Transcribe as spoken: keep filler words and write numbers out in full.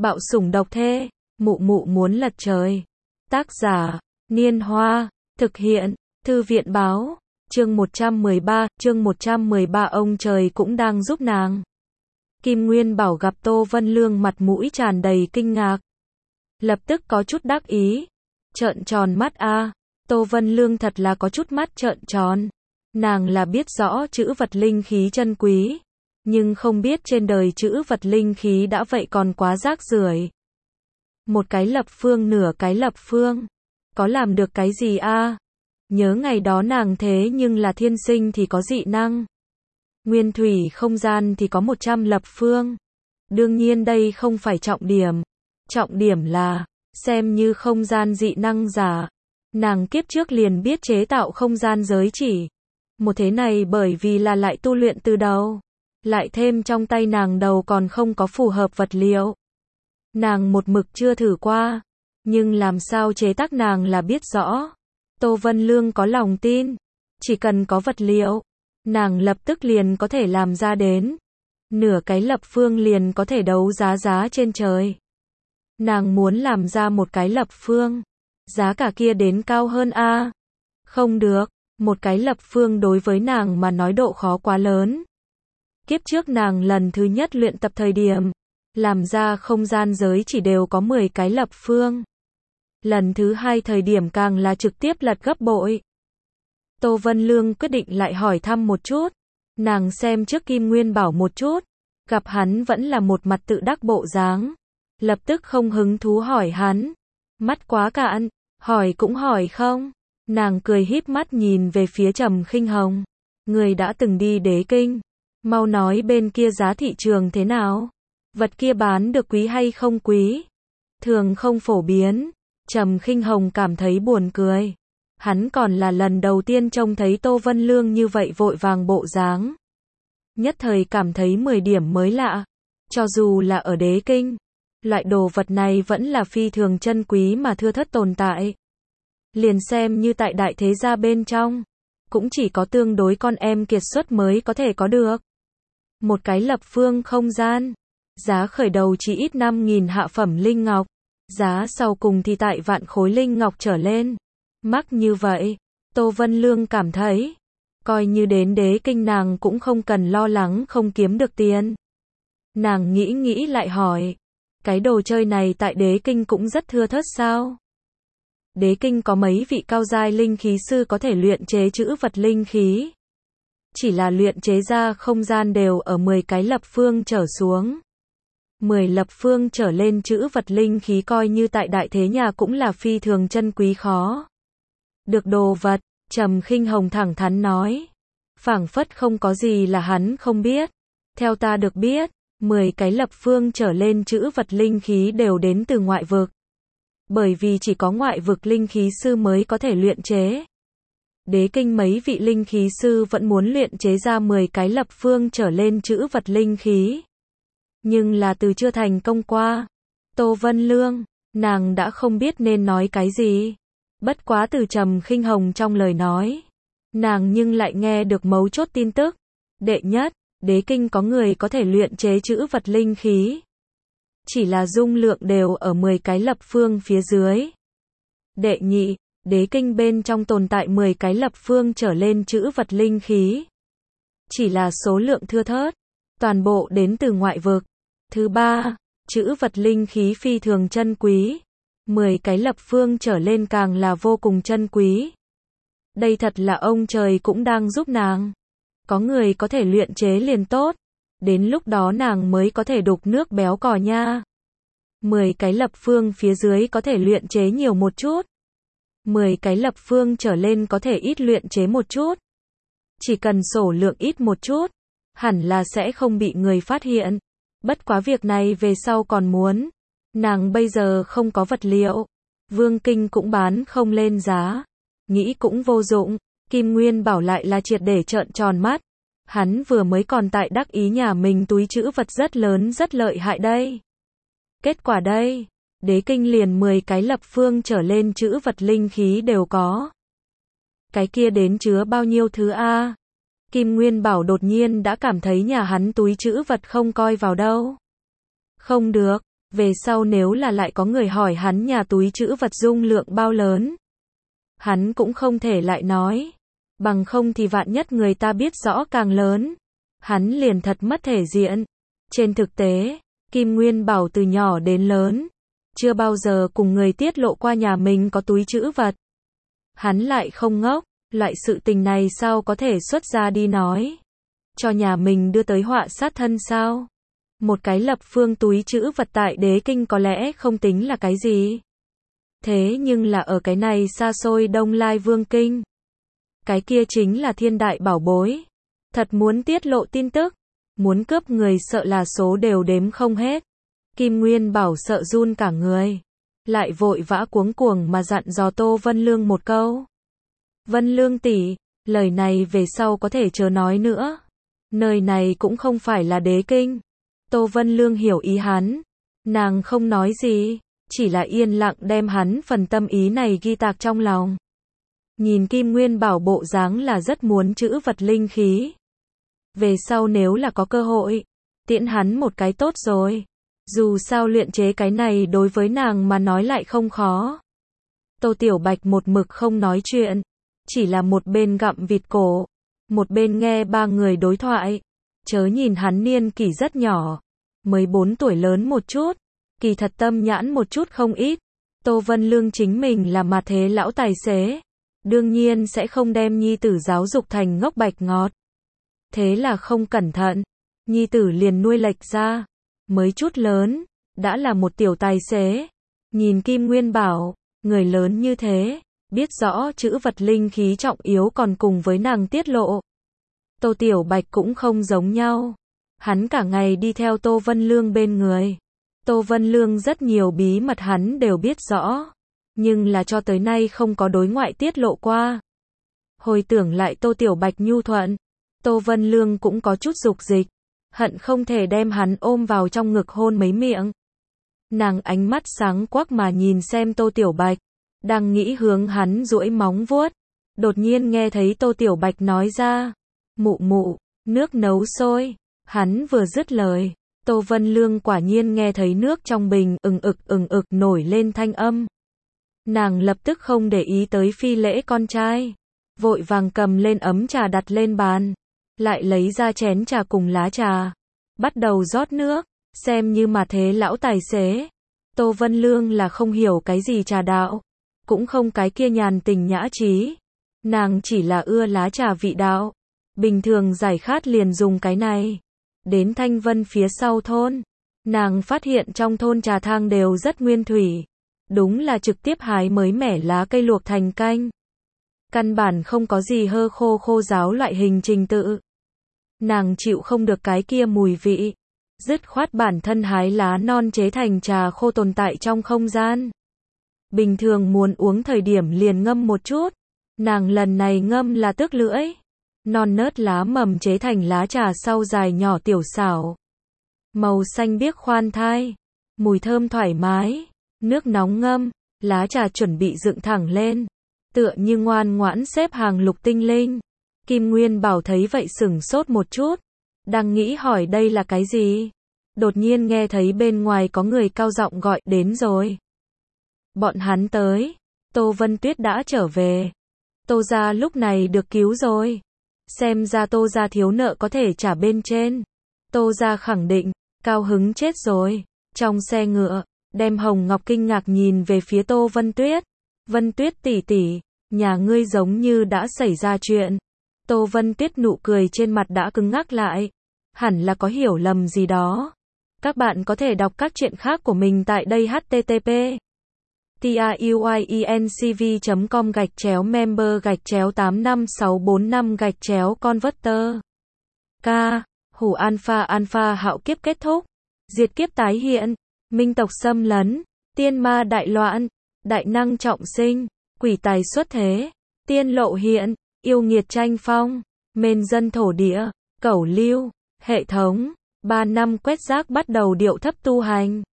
Bạo sủng độc thê, mụ mụ muốn lật trời. Tác giả, Niên Hoa, thực hiện, Thư viện Báo, chương một trăm mười ba, chương một trăm mười ba ông trời cũng đang giúp nàng. Kim Nguyên Bảo gặp Tô Vân Lương mặt mũi tràn đầy kinh ngạc. Lập tức có chút đắc ý. Trợn tròn mắt a, Tô Vân Lương thật là có chút mắt trợn tròn. Nàng là biết rõ chữ vật linh khí chân quý, nhưng không biết trên đời chữ vật linh khí đã vậy còn quá rác rưởi. Một cái lập phương nửa cái lập phương, có làm được cái gì a? Nhớ ngày đó nàng thế nhưng là thiên sinh thì có dị năng. Nguyên thủy không gian thì có một trăm lập phương. Đương nhiên đây không phải trọng điểm. Trọng điểm là, xem như không gian dị năng giả. Nàng kiếp trước liền biết chế tạo không gian giới chỉ. Một thế này bởi vì là lại tu luyện từ đầu. Lại thêm trong tay nàng đầu còn không có phù hợp vật liệu. Nàng một mực chưa thử qua. Nhưng làm sao chế tác nàng là biết rõ. Tô Vân Lương có lòng tin. Chỉ cần có vật liệu, nàng lập tức liền có thể làm ra đến. Nửa cái lập phương liền có thể đấu giá giá trên trời. Nàng muốn làm ra một cái lập phương. Giá cả kia đến cao hơn a. Không được, một cái lập phương đối với nàng mà nói độ khó quá lớn. Kiếp trước nàng lần thứ nhất luyện tập thời điểm, làm ra không gian giới chỉ đều có mười cái lập phương. Lần thứ hai thời điểm càng là trực tiếp lật gấp bội. Tô Vân Lương quyết định lại hỏi thăm một chút. Nàng xem trước Kim Nguyên Bảo một chút, gặp hắn vẫn là một mặt tự đắc bộ dáng. Lập tức không hứng thú hỏi hắn. Mắt quá cạn, hỏi cũng hỏi không. Nàng cười híp mắt nhìn về phía Trầm Khinh Hồng. Người đã từng đi Đế Kinh. Mau nói bên kia giá thị trường thế nào? Vật kia bán được quý hay không quý? Thường không phổ biến. Trầm Khinh Hồng cảm thấy buồn cười. Hắn còn là lần đầu tiên trông thấy Tô Vân Lương như vậy vội vàng bộ dáng. Nhất thời cảm thấy mười điểm mới lạ. Cho dù là ở Đế Kinh, loại đồ vật này vẫn là phi thường chân quý mà thưa thớt tồn tại. Liền xem như tại đại thế gia bên trong, cũng chỉ có tương đối con em kiệt xuất mới có thể có được. Một cái lập phương không gian, giá khởi đầu chỉ ít năm nghìn hạ phẩm linh ngọc, giá sau cùng thì tại vạn khối linh ngọc trở lên. Mắc như vậy, Tô Vân Lương cảm thấy, coi như đến Đế Kinh nàng cũng không cần lo lắng không kiếm được tiền. Nàng nghĩ nghĩ lại hỏi, cái đồ chơi này tại Đế Kinh cũng rất thưa thớt sao? Đế Kinh có mấy vị cao giai linh khí sư có thể luyện chế chữ vật linh khí. Chỉ là luyện chế ra không gian đều ở mười cái lập phương trở xuống. mười lập phương trở lên chữ vật linh khí coi như tại đại thế nhà cũng là phi thường chân quý khó được đồ vật, Trầm Khinh Hồng thẳng thắn nói. Phảng phất không có gì là hắn không biết. Theo ta được biết, mười cái lập phương trở lên chữ vật linh khí đều đến từ ngoại vực. Bởi vì chỉ có ngoại vực linh khí sư mới có thể luyện chế. Đế Kinh mấy vị linh khí sư vẫn muốn luyện chế ra mười cái lập phương trở lên chữ vật linh khí. Nhưng là từ chưa thành công qua. Tô Vân Lương, nàng đã không biết nên nói cái gì. Bất quá từ Trầm Khinh Hồng trong lời nói, nàng nhưng lại nghe được mấu chốt tin tức. Đệ nhất, Đế Kinh có người có thể luyện chế chữ vật linh khí. Chỉ là dung lượng đều ở mười cái lập phương phía dưới. Đệ nhị, Đế Kinh bên trong tồn tại mười cái lập phương trở lên chữ vật linh khí. Chỉ là số lượng thưa thớt, toàn bộ đến từ ngoại vực. Thứ ba, chữ vật linh khí phi thường chân quý. mười cái lập phương trở lên càng là vô cùng chân quý. Đây thật là ông trời cũng đang giúp nàng. Có người có thể luyện chế liền tốt. Đến lúc đó nàng mới có thể đục nước béo cò nha. mười cái lập phương phía dưới có thể luyện chế nhiều một chút. mười cái lập phương trở lên có thể ít luyện chế một chút. Chỉ cần sổ lượng ít một chút, hẳn là sẽ không bị người phát hiện. Bất quá việc này về sau còn muốn. Nàng bây giờ không có vật liệu. Vương Kinh cũng bán không lên giá. Nghĩ cũng vô dụng. Kim Nguyên Bảo lại là triệt để trợn tròn mắt. Hắn vừa mới còn tại đắc ý nhà mình túi trữ vật rất lớn rất lợi hại đây. Kết quả đây, Đế Kinh liền mười cái lập phương trở lên chữ vật linh khí đều có. Cái kia đến chứa bao nhiêu thứ a? Kim Nguyên Bảo đột nhiên đã cảm thấy nhà hắn túi trữ vật không coi vào đâu. Không được, Về sau nếu là lại có người hỏi hắn nhà túi trữ vật dung lượng bao lớn, hắn cũng không thể lại nói. Bằng không thì vạn nhất người ta biết rõ càng lớn, hắn liền thật mất thể diện. Trên thực tế, Kim Nguyên Bảo từ nhỏ đến lớn, chưa bao giờ cùng người tiết lộ qua nhà mình có túi trữ vật. Hắn lại không ngốc, loại sự tình này sao có thể xuất ra đi nói. Cho nhà mình đưa tới họa sát thân sao? Một cái lập phương túi trữ vật tại đế kinh có lẽ không tính là cái gì. Thế nhưng là ở cái này xa xôi Đông Lai Vương Kinh. Cái kia chính là thiên đại bảo bối. Thật muốn tiết lộ tin tức, muốn cướp người sợ là số đều đếm không hết. Kim Nguyên Bảo sợ run cả người. Lại vội vã cuống cuồng mà dặn dò Tô Vân Lương một câu. Vân Lương tỷ, lời này về sau có thể chớ nói nữa. Nơi này cũng không phải là đế kinh. Tô Vân Lương hiểu ý hắn. Nàng không nói gì, chỉ là yên lặng đem hắn phần tâm ý này ghi tạc trong lòng. Nhìn Kim Nguyên Bảo bộ dáng là rất muốn trữ vật linh khí. Về sau nếu là có cơ hội, tiễn hắn một cái tốt rồi. Dù sao luyện chế cái này đối với nàng mà nói lại không khó. Tô Tiểu Bạch một mực không nói chuyện, chỉ là một bên gặm vịt cổ, một bên nghe ba người đối thoại. Chớ nhìn hắn niên kỷ rất nhỏ, mới bốn tuổi lớn một chút, kỳ thật tâm nhãn một chút không ít. Tô Vân Lương chính mình là mà thế lão tài xế, đương nhiên sẽ không đem nhi tử giáo dục thành ngốc bạch ngọt. Thế là không cẩn thận, nhi tử liền nuôi lệch ra, mới chút lớn, đã là một tiểu tài xế. Nhìn Kim Nguyên Bảo, người lớn như thế, biết rõ chữ vật linh khí trọng yếu còn cùng với nàng tiết lộ. Tô Tiểu Bạch cũng không giống nhau. Hắn cả ngày đi theo Tô Vân Lương bên người. Tô Vân Lương rất nhiều bí mật hắn đều biết rõ, nhưng là cho tới nay không có đối ngoại tiết lộ qua. Hồi tưởng lại Tô Tiểu Bạch nhu thuận, Tô Vân Lương cũng có chút dục dịch, hận không thể đem hắn ôm vào trong ngực hôn mấy miệng. Nàng ánh mắt sáng quắc mà nhìn xem Tô Tiểu Bạch, đang nghĩ hướng hắn duỗi móng vuốt, đột nhiên nghe thấy Tô Tiểu Bạch nói ra, mụ mụ, nước nấu sôi. Hắn vừa dứt lời, Tô Vân Lương quả nhiên nghe thấy nước trong bình ừng ực ừng ực nổi lên thanh âm. Nàng lập tức không để ý tới phi lễ con trai, vội vàng cầm lên ấm trà đặt lên bàn, lại lấy ra chén trà cùng lá trà, bắt đầu rót nước, xem như mà thế lão tài xế. Tô Vân Lương là không hiểu cái gì trà đạo, cũng không cái kia nhàn tình nhã trí, nàng chỉ là ưa lá trà vị đạo, bình thường giải khát liền dùng cái này. Đến Thanh Vân phía sau thôn, nàng phát hiện trong thôn trà thang đều rất nguyên thủy, đúng là trực tiếp hái mới mẻ lá cây luộc thành canh. Căn bản không có gì hơ khô khô ráo loại hình trình tự. Nàng chịu không được cái kia mùi vị, dứt khoát bản thân hái lá non chế thành trà khô tồn tại trong không gian. Bình thường muốn uống thời điểm liền ngâm một chút, nàng lần này ngâm là tước lưỡi. Non nớt lá mầm chế thành lá trà sau dài nhỏ tiểu xảo. Màu xanh biếc khoan thai, mùi thơm thoải mái, nước nóng ngâm, lá trà chuẩn bị dựng thẳng lên, tựa như ngoan ngoãn xếp hàng lục tinh linh. Kim Nguyên Bảo thấy vậy sửng sốt một chút, đang nghĩ hỏi đây là cái gì, đột nhiên nghe thấy bên ngoài có người cao giọng gọi, đến rồi. Bọn hắn tới, Tô Vân Tuyết đã trở về. Tô gia lúc này được cứu rồi. Xem ra Tô gia thiếu nợ có thể trả bên trên. Tô gia khẳng định, cao hứng chết rồi. Trong xe ngựa, đem Hồng Ngọc kinh ngạc nhìn về phía Tô Vân Tuyết. Vân Tuyết tỷ tỷ, nhà ngươi giống như đã xảy ra chuyện. Tô Vân Tuyết nụ cười trên mặt đã cứng ngắc lại. Hẳn là có hiểu lầm gì đó. Các bạn có thể đọc các chuyện khác của mình tại đây h t t p truyencv chấm com gạch chéo member gạch chéo tám năm sáu bốn năm gạch chéo converter. K. Hủ alpha alpha hạo kiếp kết thúc. Diệt kiếp tái hiện. Minh tộc xâm lấn. Tiên ma đại loạn. Đại năng trọng sinh. Quỷ tài xuất thế. Tiên lộ hiện. Yêu nghiệt tranh phong. Mên dân thổ địa. Cẩu lưu. Hệ thống. Ba năm quét rác bắt đầu điệu thấp tu hành.